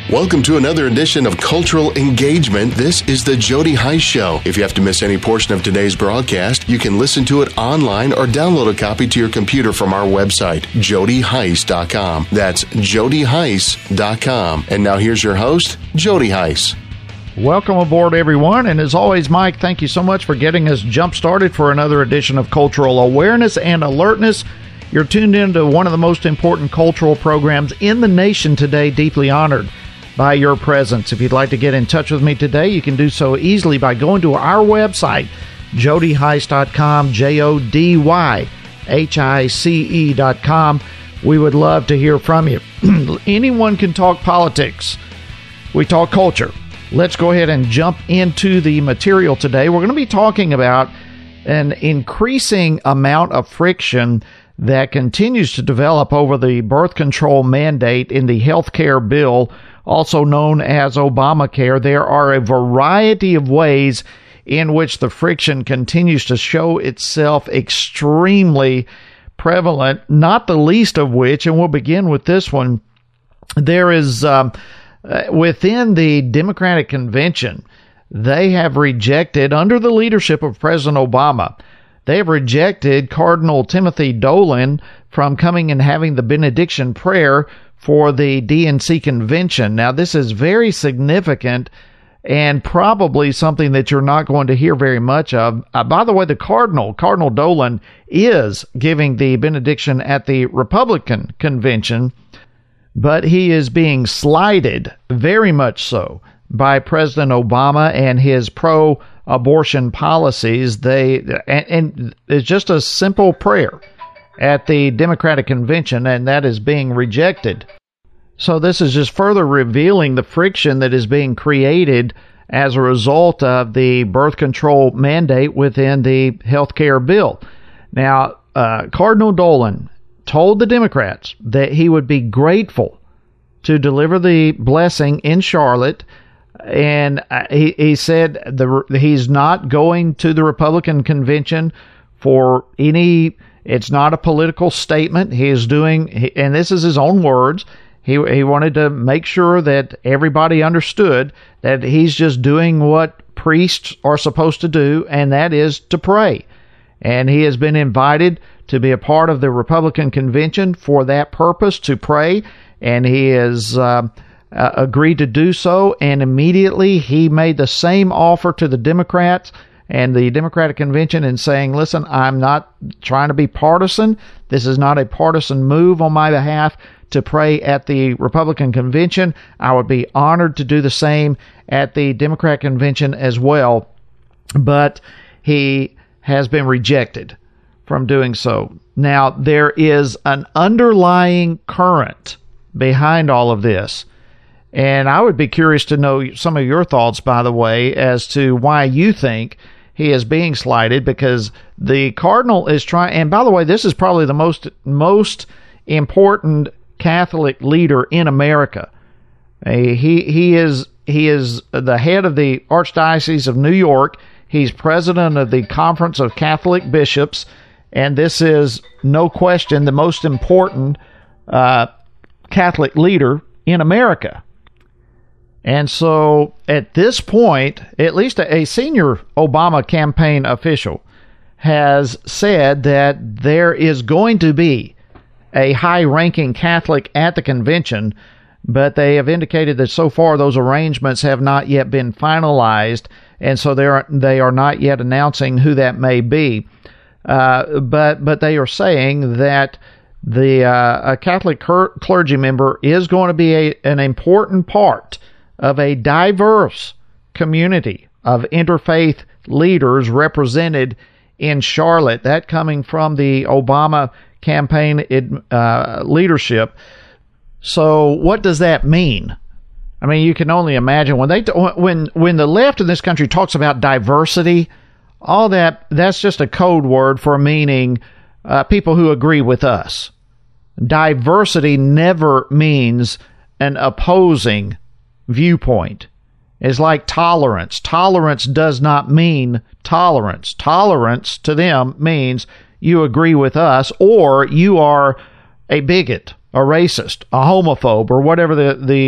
Welcome to another edition of Cultural Engagement. This is the Jody Hice Show. If you have to miss any portion of today's broadcast, you can listen to it online or download a copy to your computer from our website, jodyhice.com. That's jodyhice.com. And now here's your host, Jody Hice. Welcome aboard, everyone. And as always, Mike, thank you so much for getting us jump-started for another edition of Cultural Awareness and Alertness. You're tuned into one of the most important cultural programs in the nation today. Deeply honored by your presence. If you'd like to get in touch with me today, you can do so easily by going to our website, jodyhice.com, jodyhice.com. We would love to hear from you. Anyone can talk politics. We talk culture. Let's go ahead and jump into the material today. We're going to be talking about an increasing amount of friction that continues to develop over the birth control mandate in the health care bill, also known as Obamacare. There are a variety of ways in which the friction continues to show itself extremely prevalent, not the least of which, and we'll begin with this one, there is within the Democratic Convention, they have rejected, under the leadership of President Obama, they have rejected Cardinal Timothy Dolan from coming and having the benediction prayer for the DNC convention. Now, this is very significant and probably something that you're not going to hear very much of. By the way, the Cardinal Dolan, is giving the benediction at the Republican convention, but he is being slighted, very much so, by President Obama and his pro-abortion policies. And it's just a simple prayer at the Democratic Convention, and that is being rejected. So this is just further revealing the friction that is being created as a result of the birth control mandate within the health care bill. Now, Cardinal Dolan told the Democrats that he would be grateful to deliver the blessing in Charlotte, and he said he's not going to the Republican convention for any. It's not a political statement. He is doing, and this is his own words, he wanted to make sure that everybody understood that he's just doing what priests are supposed to do, and that is to pray. And he has been invited to be a part of the Republican convention for that purpose, to pray, and he has agreed to do so, and immediately he made the same offer to the Democrats and the Democratic Convention in saying, listen, I'm not trying to be partisan. This is not a partisan move on my behalf to pray at the Republican Convention. I would be honored to do the same at the Democratic Convention as well. But he has been rejected from doing so. Now, there is an underlying current behind all of this. And I would be curious to know some of your thoughts, by the way, as to why you think he is being slighted, because the Cardinal is trying, and by the way, this is probably the most important Catholic leader in America. He is the head of the Archdiocese of New York. He's president of the Conference of Catholic Bishops, and this is, no question, the most important Catholic leader in America. And so at this point, at least a senior Obama campaign official has said that there is going to be a high-ranking Catholic at the convention, but they have indicated that so far those arrangements have not yet been finalized, and so they are not yet announcing who that may be. But they are saying that a Catholic clergy member is going to be an important part of a diverse community of interfaith leaders represented in Charlotte, that coming from the Obama campaign leadership. So what does that mean? I mean, you can only imagine when the left in this country talks about diversity, all that's just a code word for meaning people who agree with us. Diversity never means an opposing viewpoint. It's like tolerance. Tolerance does not mean tolerance. Tolerance to them means you agree with us, or you are a bigot, a racist, a homophobe, or whatever the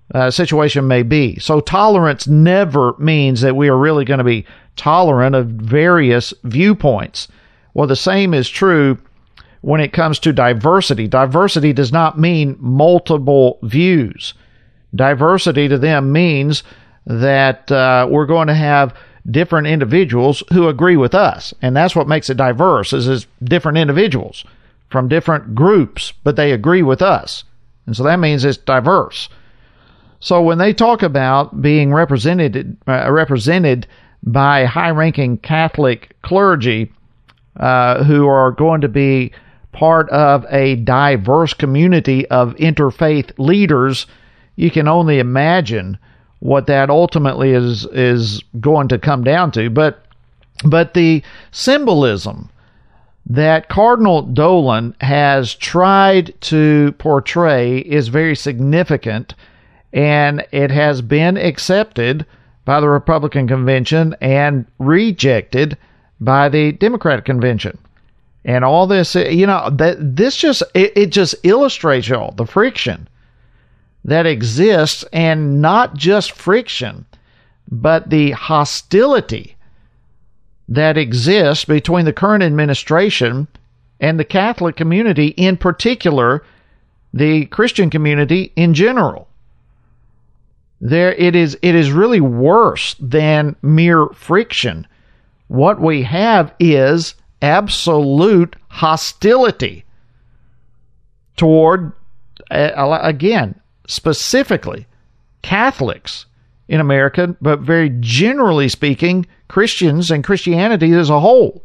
situation may be. So tolerance never means that we are really going to be tolerant of various viewpoints. Well, the same is true when it comes to diversity. Diversity does not mean multiple views. Diversity to them means that we're going to have different individuals who agree with us. And that's what makes it diverse, is different individuals from different groups, but they agree with us. And so that means it's diverse. So when they talk about being represented by high-ranking Catholic clergy who are going to be part of a diverse community of interfaith leaders, you can only imagine what that ultimately is going to come down to. But the symbolism that Cardinal Dolan has tried to portray is very significant, and it has been accepted by the Republican Convention and rejected by the Democratic Convention. And all this, this just illustrates, y'all, the friction that exists, and not just friction, but the hostility that exists between the current administration and the Catholic community, in particular, the Christian community in general. It is really worse than mere friction. What we have is absolute hostility toward, again, specifically Catholics in America, but very generally speaking, Christians and Christianity as a whole.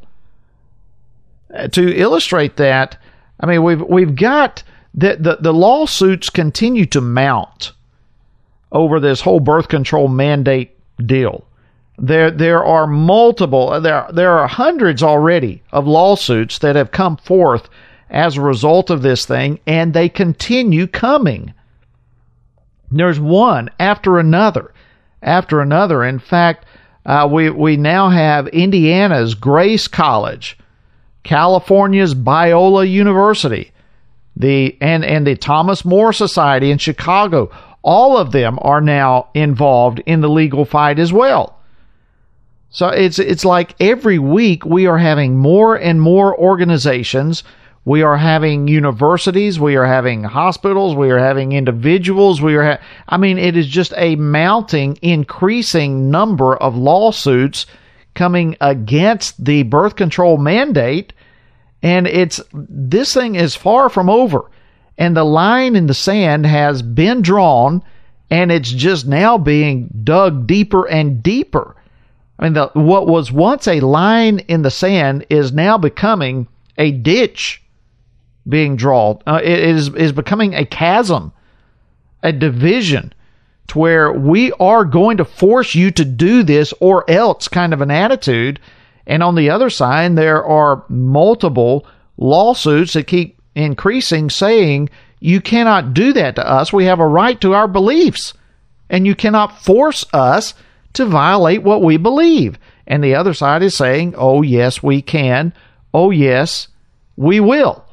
To illustrate that, I mean, we've got the lawsuits continue to mount over this whole birth control mandate deal. There are multiple, there are hundreds already of lawsuits that have come forth as a result of this thing, and they continue coming. There's one after another. In fact, we now have Indiana's Grace College, California's Biola University, and the Thomas More Society in Chicago. All of them are now involved in the legal fight as well. So it's like every week we are having more and more organizations. We are having universities, we are having hospitals, we are having individuals, it is just a mounting, increasing number of lawsuits coming against the birth control mandate, and this thing is far from over. And the line in the sand has been drawn, and it's just now being dug deeper and deeper. I mean, what was once a line in the sand is now becoming a ditch being drawn. It is becoming a chasm, a division, to where we are going to force you to do this or else kind of an attitude. And on the other side, there are multiple lawsuits that keep increasing, saying you cannot do that to us. We have a right to our beliefs, and you cannot force us to violate what we believe. And the other side is saying, oh yes, we can. Oh yes, we will.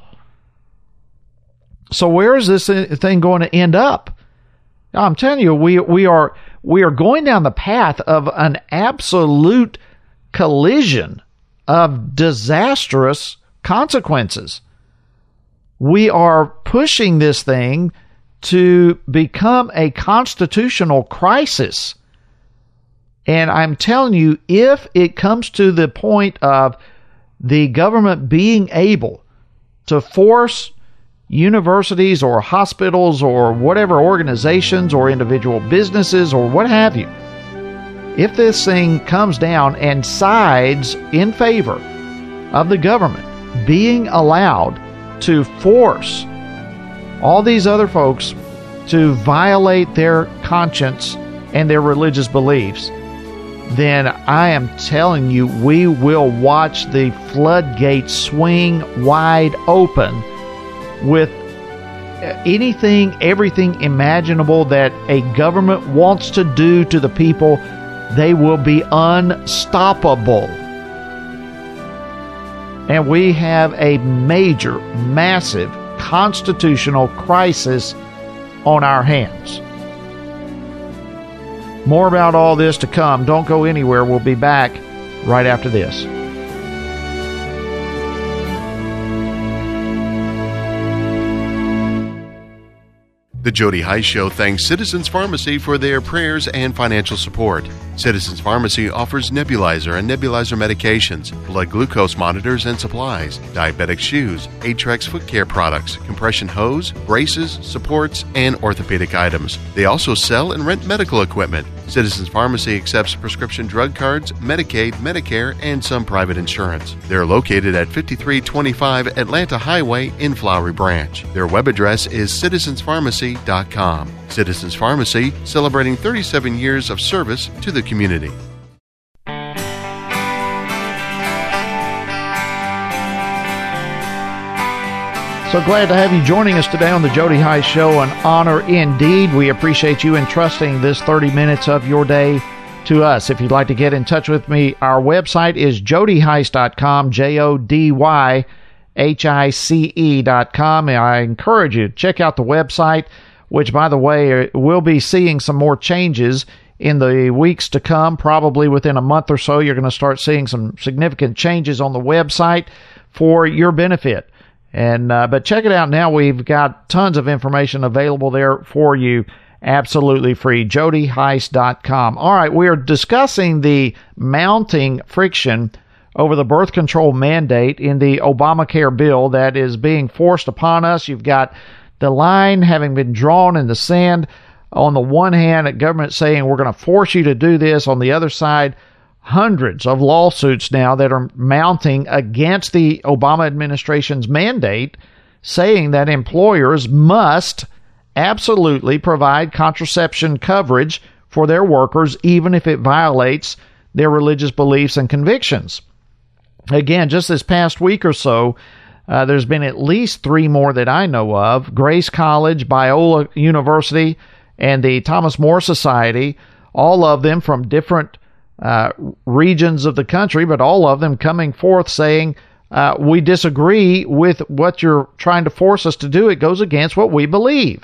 So where is this thing going to end up? I'm telling you, we are going down the path of an absolute collision of disastrous consequences. We are pushing this thing to become a constitutional crisis. And I'm telling you, if it comes to the point of the government being able to force universities or hospitals or whatever organizations or individual businesses or what have you, if this thing comes down and sides in favor of the government being allowed to force all these other folks to violate their conscience and their religious beliefs, then I am telling you, we will watch the floodgates swing wide open with anything, everything imaginable that a government wants to do to the people. They will be unstoppable. And we have a major, massive constitutional crisis on our hands. More about all this to come. Don't go anywhere. We'll be back right after this. The Jody Hice Show thanks Citizens Pharmacy for their prayers and financial support. Citizens Pharmacy offers nebulizer and nebulizer medications, blood glucose monitors and supplies, diabetic shoes, Atrex foot care products, compression hose, braces, supports, and orthopedic items. They also sell and rent medical equipment. Citizens Pharmacy accepts prescription drug cards, Medicaid, Medicare, and some private insurance. They're located at 5325 Atlanta Highway in Flowery Branch. Their web address is citizenspharmacy.com. Citizens Pharmacy, celebrating 37 years of service to the community. So glad to have you joining us today on the Jody Hice Show. An honor indeed. We appreciate you entrusting this 30 minutes of your day to us. If you'd like to get in touch with me, our website is jodyhice.com, JODYHICE.com. And I encourage you to check out the website, which, by the way, we'll be seeing some more changes in the weeks to come. Probably within a month or so, you're going to start seeing some significant changes on the website for your benefit. And but check it out now. We've got tons of information available there for you, absolutely free. JodyHice.com. All right, we are discussing the mounting friction over the birth control mandate in the Obamacare bill that is being forced upon us. You've got the line having been drawn in the sand. On the one hand, the government saying we're going to force you to do this. On the other side, hundreds of lawsuits now that are mounting against the Obama administration's mandate, saying that employers must absolutely provide contraception coverage for their workers, even if it violates their religious beliefs and convictions. Again, just this past week or so, there's been at least 3 more that I know of. Grace College, Biola University, and the Thomas More Society, all of them from different regions of the country, but all of them coming forth saying, we disagree with what you're trying to force us to do. It goes against what we believe.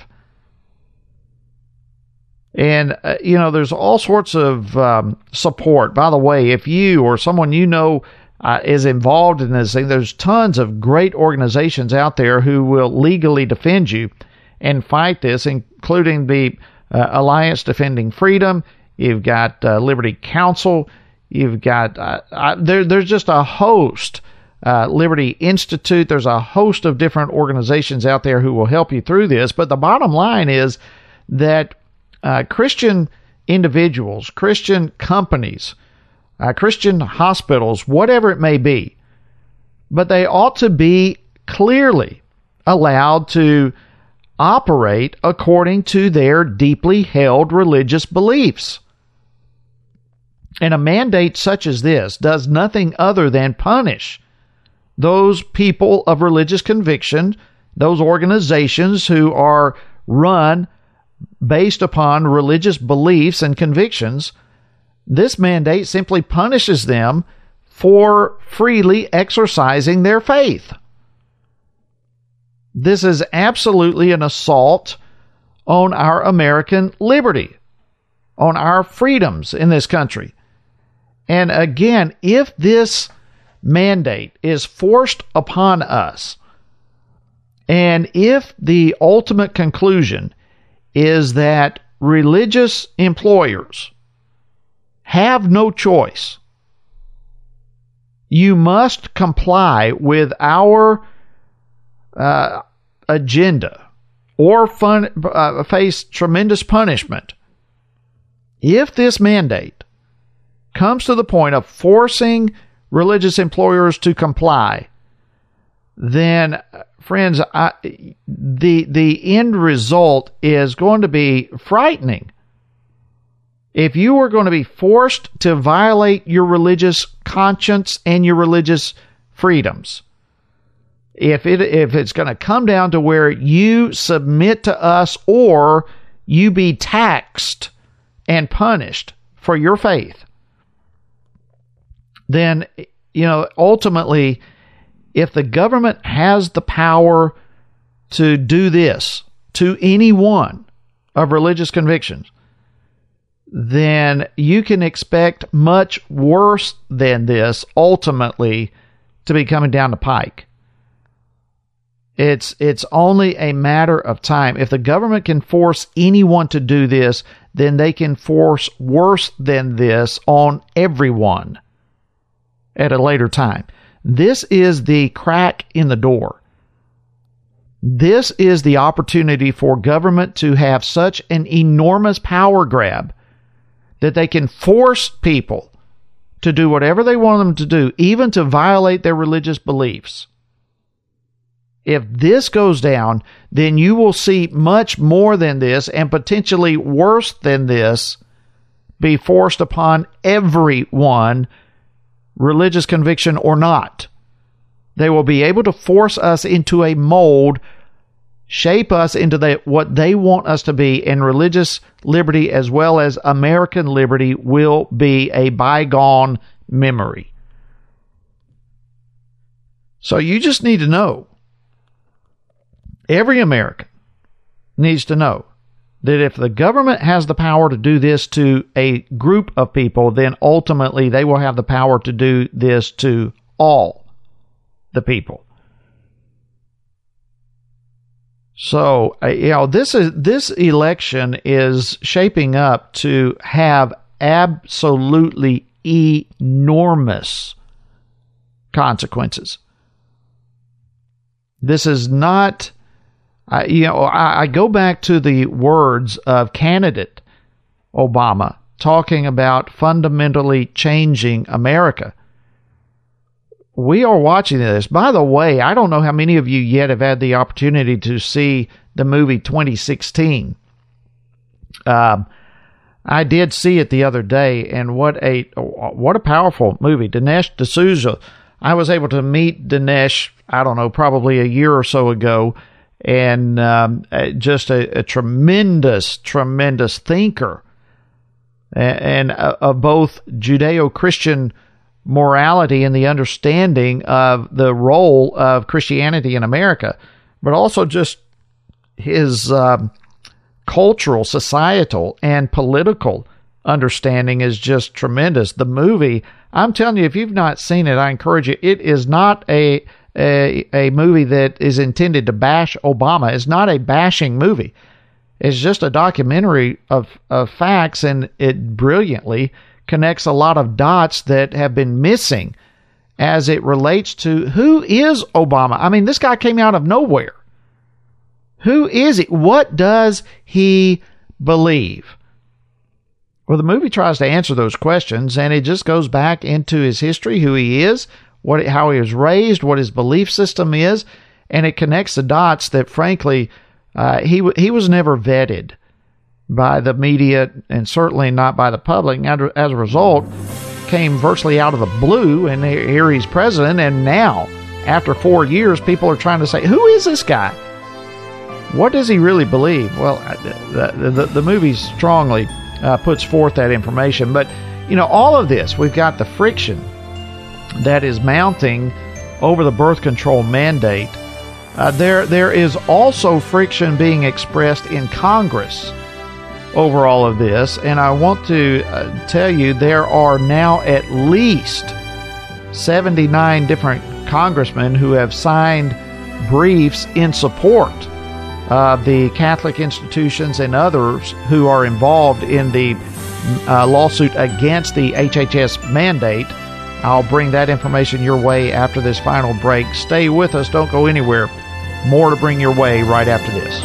And, there's all sorts of support. By the way, if you or someone you know is involved in this thing, there's tons of great organizations out there who will legally defend you and fight this, including the Alliance Defending Freedom. You've got Liberty Counsel. You've got, there's just a host, Liberty Institute. There's a host of different organizations out there who will help you through this. But the bottom line is that Christian individuals, Christian companies, Christian hospitals, whatever it may be, but they ought to be clearly allowed to operate according to their deeply held religious beliefs. And a mandate such as this does nothing other than punish those people of religious conviction, those organizations who are run based upon religious beliefs and convictions. This mandate simply punishes them for freely exercising their faith. This is absolutely an assault on our American liberty, on our freedoms in this country. And again, if this mandate is forced upon us, and if the ultimate conclusion is that religious employers have no choice, you must comply with our agenda or face tremendous punishment. If this mandate comes to the point of forcing religious employers to comply, then, friends, the end result is going to be frightening. If you are going to be forced to violate your religious conscience and your religious freedoms, if it's going to come down to where you submit to us or you be taxed and punished for your faith, then, ultimately, if the government has the power to do this to anyone of religious convictions, then you can expect much worse than this ultimately to be coming down the pike. It's only a matter of time. If the government can force anyone to do this, then they can force worse than this on everyone at a later time. This is the crack in the door. This is the opportunity for government to have such an enormous power grab that they can force people to do whatever they want them to do, even to violate their religious beliefs. If this goes down, then you will see much more than this and potentially worse than this be forced upon everyone, religious conviction or not. They will be able to force us into a mold, shape us into what they want us to be, and religious liberty as well as American liberty will be a bygone memory. So you just need to know. Every American needs to know that if the government has the power to do this to a group of people, then ultimately they will have the power to do this to all the people. So, this election is shaping up to have absolutely enormous consequences. This is not... I go back to the words of candidate Obama talking about fundamentally changing America. We are watching this. By the way, I don't know how many of you yet have had the opportunity to see the movie 2016. I did see it the other day, and what a powerful movie. Dinesh D'Souza. I was able to meet Dinesh, I don't know, probably a year or so ago, and just a tremendous thinker, and of both Judeo-Christian morality and the understanding of the role of Christianity in America, but also just his cultural, societal, and political understanding is just tremendous. The movie, I'm telling you, if you've not seen it, I encourage you. It is not a movie that is intended to bash Obama. It's not a bashing movie. It's just a documentary of facts, and it brilliantly connects a lot of dots that have been missing as it relates to who is Obama. I mean, this guy came out of nowhere. Who is he? What does he believe? Well, the movie tries to answer those questions, and it just goes back into his history, who he is, how he was raised, what his belief system is, and it connects the dots that, frankly, he was never vetted by the media and certainly not by the public. And as a result, came virtually out of the blue, and here he's president, and now, after 4 years, people are trying to say, who is this guy? What does he really believe? Well, the movie strongly puts forth that information. But, all of this, we've got the friction that is mounting over the birth control mandate. There is also friction being expressed in Congress over all of this. And I want to tell you, there are now at least 79 different congressmen who have signed briefs in support of the Catholic institutions and others who are involved in the lawsuit against the HHS mandate. I'll bring that information your way after this final break. Stay with us. Don't go anywhere. More to bring your way right after this.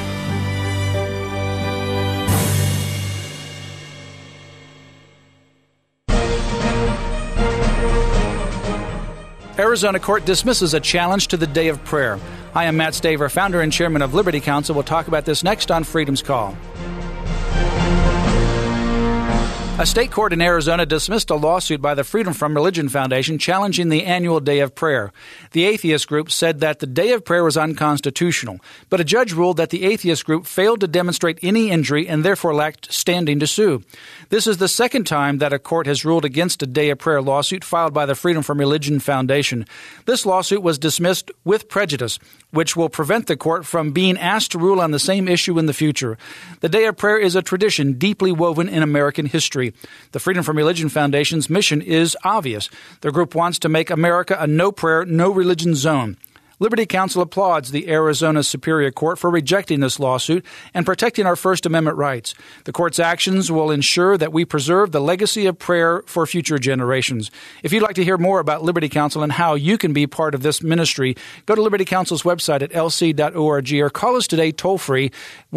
Arizona court dismisses a challenge to the day of prayer. I am Matt Staver, founder and chairman of Liberty Counsel. We'll talk about this next on Freedom's Call. A state court in Arizona dismissed a lawsuit by the Freedom from Religion Foundation challenging the annual Day of Prayer. The atheist group said that the Day of Prayer was unconstitutional, but a judge ruled that the atheist group failed to demonstrate any injury and therefore lacked standing to sue. This is the second time that a court has ruled against a Day of Prayer lawsuit filed by the Freedom from Religion Foundation. This lawsuit was dismissed with prejudice, which will prevent the court from being asked to rule on the same issue in the future. The Day of Prayer is a tradition deeply woven in American history. The Freedom from Religion Foundation's mission is obvious. The group wants to make America a no-prayer, no-religion zone. Liberty Counsel applauds the Arizona Superior Court for rejecting this lawsuit and protecting our First Amendment rights. The court's actions will ensure that we preserve the legacy of prayer for future generations. If you'd like to hear more about Liberty Counsel and how you can be part of this ministry, go to Liberty Counsel's website at lc.org or call us today toll-free,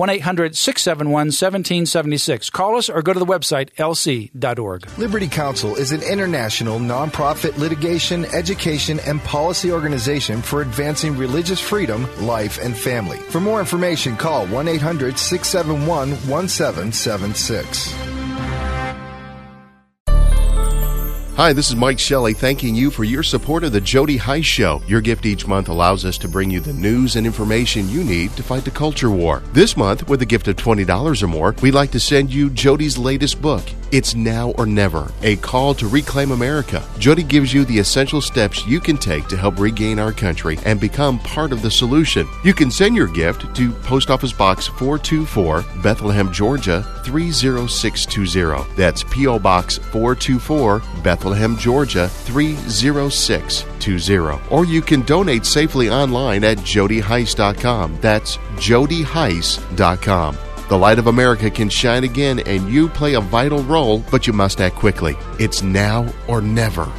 1-800-671-1776. Call us or go to the website lc.org. Liberty Counsel is an international nonprofit litigation, education, and policy organization for advancing religious freedom, life, and family. For more information, call 1-800-671-1776. Hi, this is Mike Shelley thanking you for your support of the Jody Heiss Show. Your gift each month allows us to bring you the news and information you need to fight the culture war. This month, with a gift of $20 or more, we'd like to send you Jody's latest book, It's Now or Never, A Call to Reclaim America. Jody gives you the essential steps you can take to help regain our country and become part of the solution. You can send your gift to Post Office Box 424, Bethlehem, Georgia, 30620. That's P.O. Box 424, Bethlehem, Georgia, 30620. Or you can donate safely online at jodyheiss.com. That's jodyheiss.com. The light of America can shine again, and you play a vital role, but you must act quickly. It's now or never.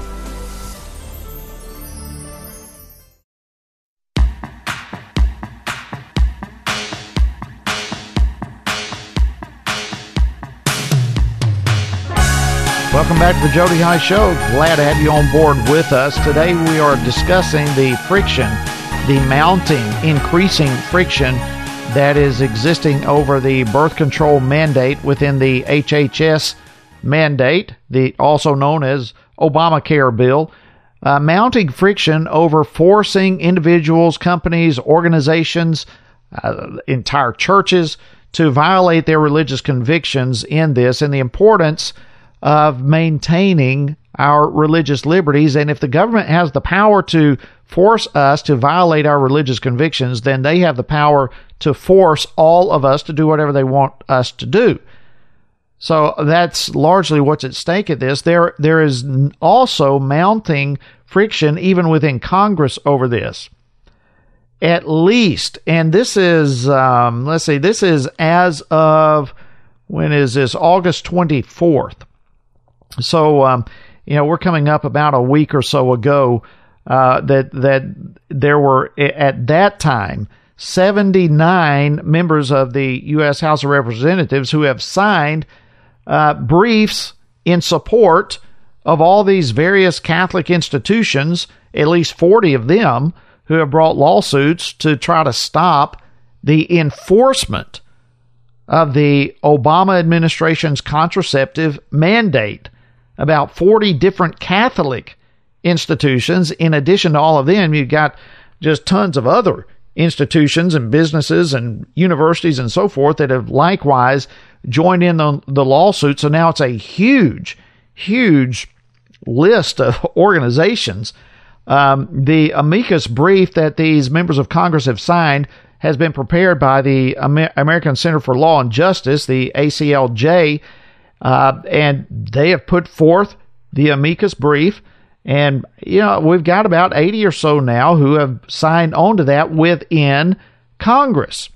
Welcome back to the Jody Heiss Show. Glad to have you on board with us. Today we are discussing the friction, the mounting, increasing friction that is existing over the birth control mandate within the HHS mandate, also known as Obamacare bill, mounting friction over forcing individuals, companies, organizations, entire churches to violate their religious convictions in this, and the importance of maintaining our religious liberties. And if the government has the power to force us to violate our religious convictions, then they have the power to force all of us to do whatever they want us to do. So that's largely what's at stake at this. There is also mounting friction even within Congress over this. At least, and this is, this is as of, when is this? August 24th. So, we're coming up about a week or so ago that there were, at that time, 79 members of the U.S. House of Representatives who have signed briefs in support of all these various Catholic institutions, at least 40 of them, who have brought lawsuits to try to stop the enforcement of the Obama administration's contraceptive mandate. About 40 different Catholic institutions. In addition to all of them, you've got just tons of other institutions and businesses and universities and so forth that have likewise joined in the lawsuit. So now it's a huge, huge list of organizations. The amicus brief that these members of Congress have signed has been prepared by the American Center for Law and Justice, the ACLJ, and they have put forth the amicus brief. And, we've got about 80 or so now who have signed on to that within Congress.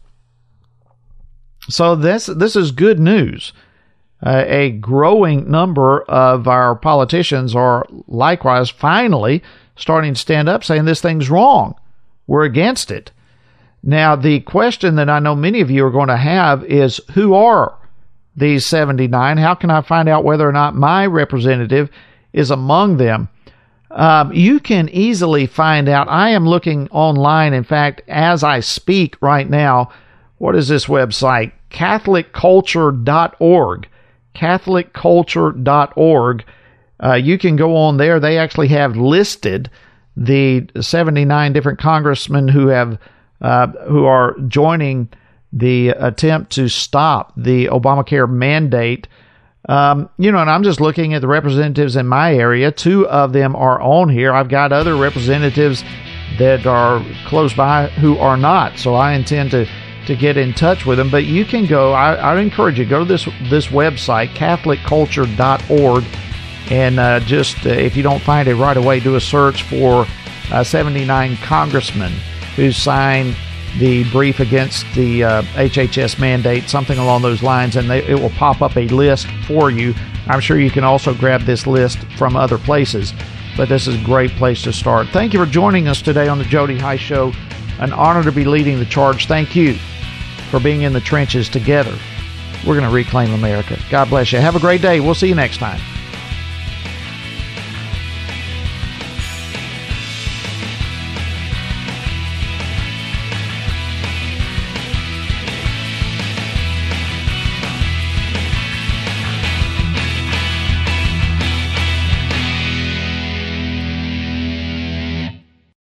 So this is good news. A growing number of our politicians are likewise finally starting to stand up saying this thing's wrong. We're against it. Now, the question that I know many of you are going to have is, who are these 79? How can I find out whether or not my representative is among them? You can easily find out. I am looking online, in fact, as I speak right now. What is this website? CatholicCulture.org. CatholicCulture.org. You can go on there. They actually have listed the 79 different congressmen who are joining the attempt to stop the Obamacare mandate. And I'm just looking at the representatives in my area. 2 of them are on here. I've got other representatives that are close by who are not. So I intend to get in touch with them. But you can go, I'd encourage you, go to this website, CatholicCulture.org, and if you don't find it right away, do a search for 79 congressmen who signed the brief against the HHS mandate, something along those lines, and it will pop up a list for you. I'm sure you can also grab this list from other places, but this is a great place to start. Thank you for joining us today on the Jody Hice Show. An honor to be leading the charge. Thank you for being in the trenches together. We're going to reclaim America. God bless you. Have a great day. We'll see you next time.